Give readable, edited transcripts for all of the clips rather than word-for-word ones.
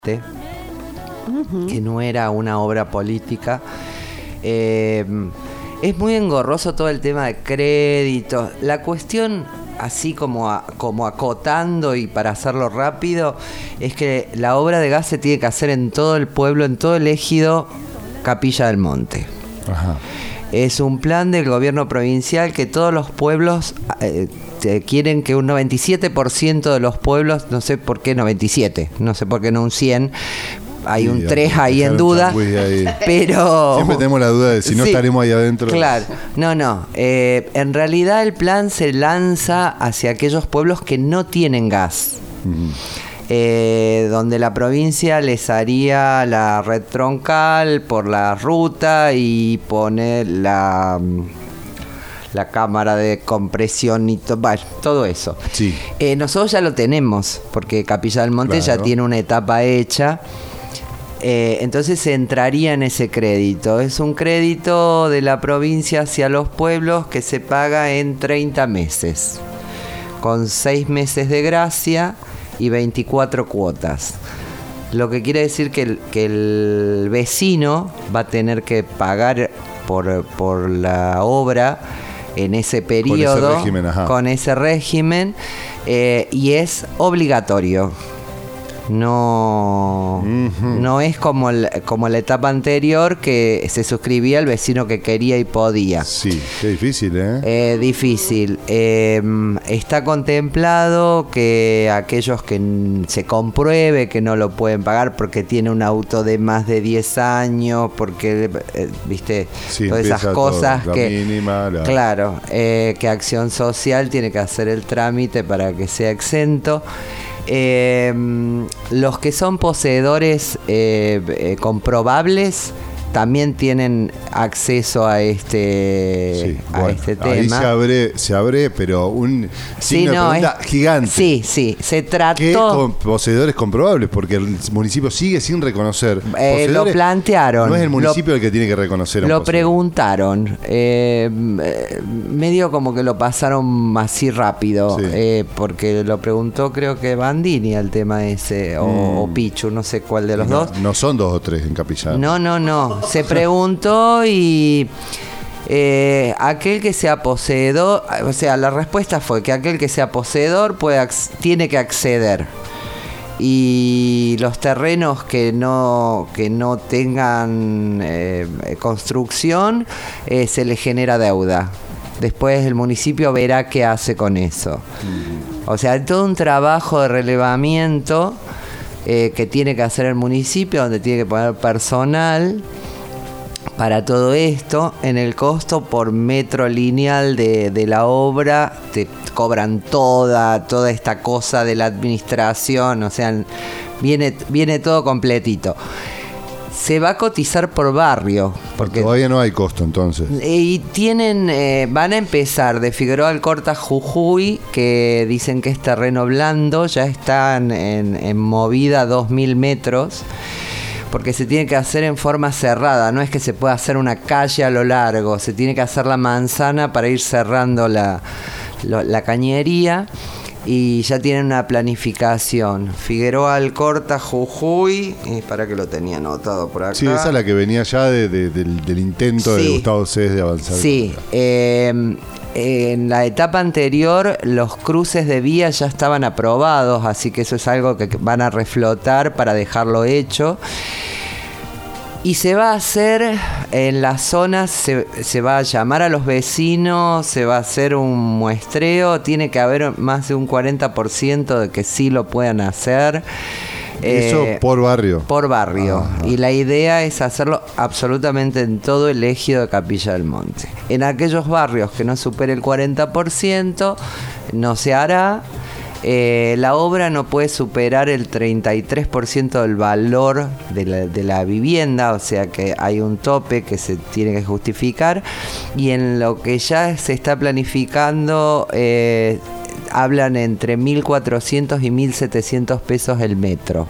que no era una obra política. Es muy engorroso todo el tema de créditos. La cuestión, así como acotando y para hacerlo rápido, es que la obra de gas se tiene que hacer en todo el pueblo, en todo el ejido Capilla del Monte. Ajá. Es un plan del gobierno provincial que todos los pueblos quieren que un 97% de los pueblos, no sé por qué 97, no sé por qué no un 100, hay un 3 ahí en duda, ahí. Pero siempre tenemos la duda de si no estaremos ahí adentro. Claro, no. En realidad el plan se lanza hacia aquellos pueblos que no tienen gas. Donde la provincia les haría la red troncal por la ruta y poner la cámara de compresión y todo eso. Sí. Nosotros ya lo tenemos, porque Capilla del Monte ya tiene una etapa hecha. Entonces se entraría en ese crédito. Es un crédito de la provincia hacia los pueblos que se paga en 30 meses, con 6 meses de gracia y 24 cuotas. Lo que quiere decir que el vecino va a tener que pagar por la obra en ese periodo, con ese régimen, y es obligatorio. No es como la etapa anterior, que se suscribía el vecino que quería y podía. Sí, qué difícil, difícil. Está contemplado que aquellos que se compruebe que no lo pueden pagar porque tiene un auto de más de 10 años, porque, viste, sí, todas esas cosas todo, que... mínima, Claro, que Acción Social tiene que hacer el trámite para que sea exento. Los que son poseedores comprobables también tienen acceso a este tema. Ahí se abre, pero un signo de pregunta gigante. Sí, se trató. ¿Qué con poseedores comprobables? Porque el municipio sigue sin reconocer. Lo plantearon. No es el municipio el que tiene que reconocer a un Lo poseedor. Preguntaron. Medio como que lo pasaron así rápido. Sí. Porque lo preguntó, creo que Bandini, al tema ese. O Pichu, no sé cuál de los dos. No son 2 o 3 en Capilla. No. Se preguntó y aquel que sea poseedor, o sea, la respuesta fue que aquel que sea poseedor tiene que acceder. Y los terrenos que no tengan construcción, se les genera deuda. Después el municipio verá qué hace con eso. O sea, hay todo un trabajo de relevamiento que tiene que hacer el municipio, donde tiene que poner personal para todo esto. En el costo por metro lineal de la obra te cobran toda esta cosa de la administración, o sea, viene todo completito. Se va a cotizar por barrio, porque todavía no hay costo entonces. Y van a empezar de Figueroa Alcorta, Jujuy, que dicen que es terreno blando, ya están en movida 2000 metros. Porque se tiene que hacer en forma cerrada, no es que se pueda hacer una calle a lo largo, se tiene que hacer la manzana para ir cerrando la cañería, y ya tienen una planificación. Figueroa Alcorta, Jujuy, para que lo tenía anotado por acá. Sí, esa es la que venía ya del intento de Gustavo Cés de avanzar. Sí, en la etapa anterior los cruces de vía ya estaban aprobados, así que eso es algo que van a reflotar para dejarlo hecho. Y se va a hacer en las zonas, se va a llamar a los vecinos, se va a hacer un muestreo, tiene que haber más de un 40% de que sí lo puedan hacer. Eso por barrio. Por barrio. Ajá. Y la idea es hacerlo absolutamente en todo el ejido de Capilla del Monte. En aquellos barrios que no supere el 40%, no se hará. La obra no puede superar el 33% del valor de la vivienda, o sea que hay un tope que se tiene que justificar. Y en lo que ya se está planificando, hablan entre 1.400 y 1.700 pesos el metro.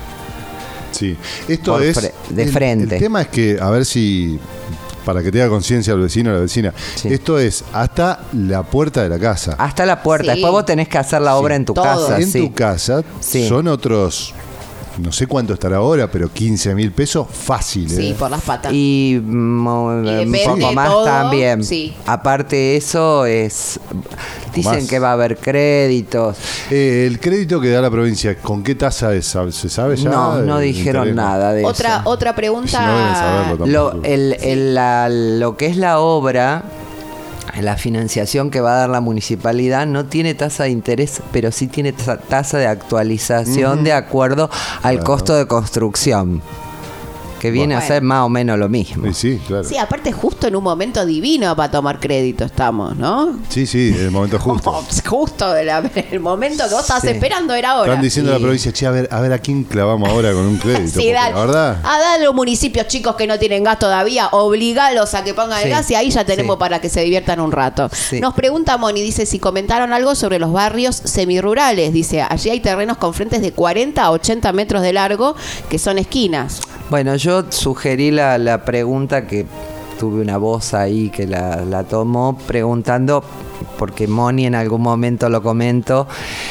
Sí, esto es de frente. El tema es que, a ver si, para que tenga conciencia el vecino o la vecina, esto es hasta la puerta de la casa. Hasta la puerta. Sí. Después vos tenés que hacer la obra en tu casa. En tu casa son otros no sé cuánto estará ahora, pero 15.000 pesos fácil. Sí, por las patas. Y un poco más todo, también. Sí. Aparte de eso, dicen Más. que va a haber créditos. El crédito que da la provincia, ¿con qué tasa es? ¿Se sabe ya? No dijeron nada de eso. Otra pregunta. Si no deben saberlo tampoco. Lo que es la obra, la financiación que va a dar la municipalidad no tiene tasa de interés, pero sí tiene tasa de actualización de acuerdo al costo de construcción, que viene a ser más o menos lo mismo. Sí, claro. Sí, aparte justo en un momento divino para tomar crédito estamos, ¿no? Sí, el momento justo. Como justo el momento que vos estabas esperando era ahora. Están diciendo a la provincia, che, a ver a quién clavamos ahora con un crédito. Sí, la verdad. A dar a los municipios chicos que no tienen gas todavía, obligalos a que pongan el gas y ahí ya tenemos para que se diviertan un rato. Sí. Nos pregunta Moni, dice si comentaron algo sobre los barrios semirurales. Dice, allí hay terrenos con frentes de 40 a 80 metros de largo que son esquinas. Bueno, yo sugerí la pregunta, que tuve una voz ahí que la tomó preguntando, porque Moni en algún momento lo comentó,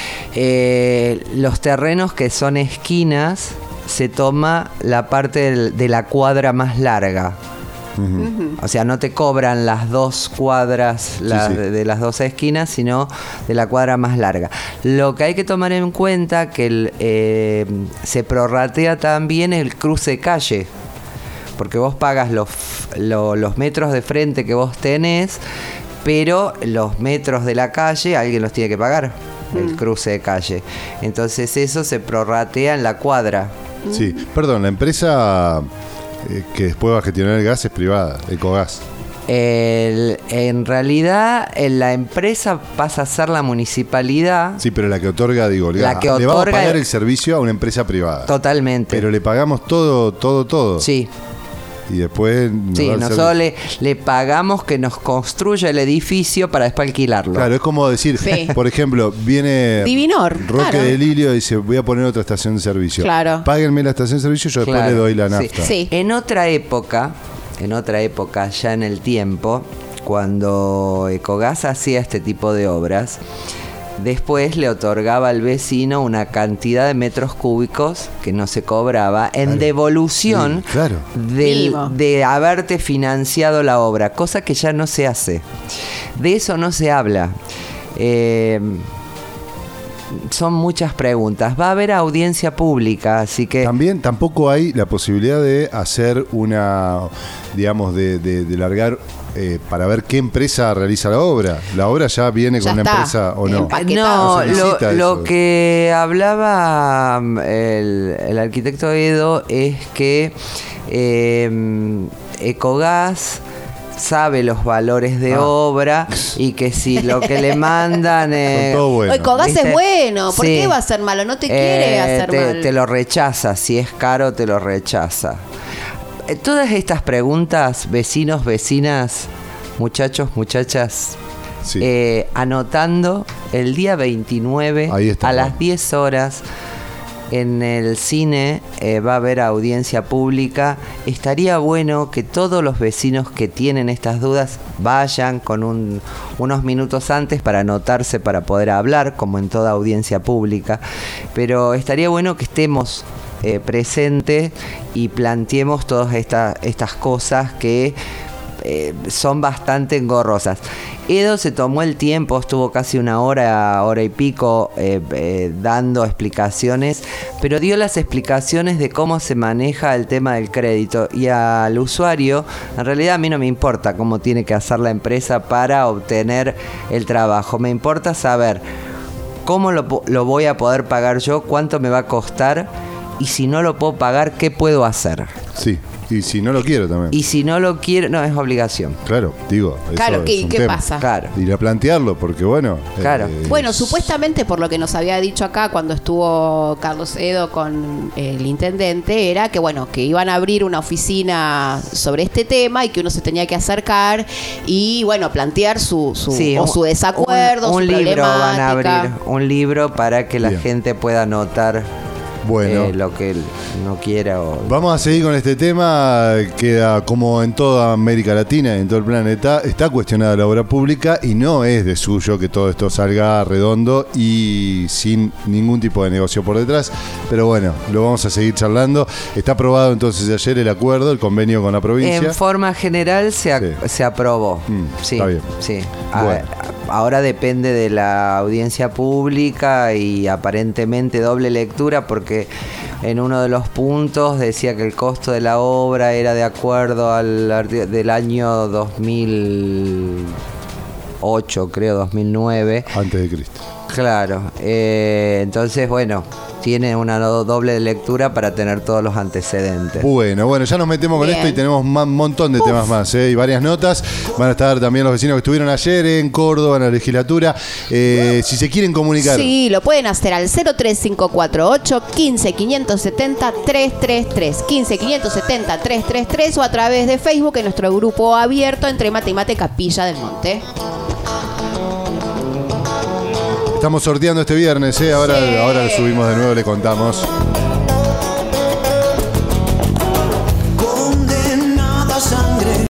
los terrenos que son esquinas se toma la parte de la cuadra más larga. O sea, no te cobran las 2 cuadras de las 2 esquinas, sino de la cuadra más larga. Lo que hay que tomar en cuenta que se prorratea también el cruce de calle, porque vos pagas los metros de frente que vos tenés, pero los metros de la calle alguien los tiene que pagar, el cruce de calle. Entonces eso se prorratea en la cuadra. Sí, perdón, la empresa que después va a gestionar el gas es privada, Ecogas. En realidad, la empresa pasa a ser la municipalidad. Sí, pero la que otorga, digo, le vamos a pagar el servicio a una empresa privada. Totalmente. Pero le pagamos todo. Sí. Y después nosotros le pagamos que nos construya el edificio para después alquilarlo. Claro, es como decir, por ejemplo, viene Divinor, Roque de Lilio y dice, voy a poner otra estación de servicio. Claro. Páguenme la estación de servicio, yo después le doy la nafta. Sí. En otra época, ya en el tiempo, cuando Ecogas hacía este tipo de obras, después le otorgaba al vecino una cantidad de metros cúbicos que no se cobraba en devolución de haberte financiado la obra, cosa que ya no se hace. De eso no se habla. Son muchas preguntas. Va a haber audiencia pública, así que... También tampoco hay la posibilidad de hacer una, digamos, de largar... para ver qué empresa realiza la obra. La obra ya viene con una empresa o no. No, lo que hablaba el arquitecto Edo es que Ecogas sabe los valores de obra y que si lo que le mandan bueno. Ecogas es bueno, ¿por qué va a ser malo? No te quiere hacer mal. Te lo rechaza, si es caro te lo rechaza. Todas estas preguntas, vecinos, vecinas, muchachos, muchachas, anotando el día 29 a las 10 horas en el cine va a haber audiencia pública. Estaría bueno que todos los vecinos que tienen estas dudas vayan con unos minutos antes para anotarse, para poder hablar, como en toda audiencia pública. Pero estaría bueno que estemos presente y planteemos todas estas cosas que son bastante engorrosas. Edo se tomó el tiempo, estuvo casi una hora y pico dando explicaciones, pero dio las explicaciones de cómo se maneja el tema del crédito, y al usuario, en realidad a mí no me importa cómo tiene que hacer la empresa para obtener el trabajo, me importa saber cómo lo voy a poder pagar yo, cuánto me va a costar, y si no lo puedo pagar, ¿qué puedo hacer? Sí, y si no lo quiero también. Y si no lo quiero, no, es obligación. Claro, digo. Claro, ¿qué pasa? Claro. Ir a plantearlo, porque bueno. Claro. Bueno, supuestamente por lo que nos había dicho acá cuando estuvo Carlos Edo con el intendente, era que bueno, que iban a abrir una oficina sobre este tema y que uno se tenía que acercar y bueno, plantear su desacuerdo, un su libro problemática. van a abrir, un libro para que la gente pueda anotar Bueno. lo que él no quiera. Vamos a seguir con este tema. Queda como en toda América Latina y en todo el planeta, está cuestionada la obra pública y no es de suyo que todo esto salga redondo y sin ningún tipo de negocio por detrás. Pero bueno, lo vamos a seguir charlando. Está aprobado entonces ayer el acuerdo, el convenio con la provincia. En forma general se aprobó. Sí, está bien. Sí. Bueno. Ahora depende de la audiencia pública y aparentemente doble lectura, porque en uno de los puntos decía que el costo de la obra era de acuerdo del año 2008, creo, 2009. Antes de Cristo. Claro. Entonces, bueno, tiene una doble lectura para tener todos los antecedentes. Bueno, ya nos metemos con esto y tenemos un montón de temas más, y varias notas. Van a estar también los vecinos que estuvieron ayer en Córdoba, en la legislatura. Si se quieren comunicar. Sí, lo pueden hacer al 03548 15 570 333 15 570 333 o a través de Facebook en nuestro grupo abierto Entre Mate y Mate Capilla del Monte. Estamos sorteando este viernes, ahora lo subimos de nuevo, le contamos.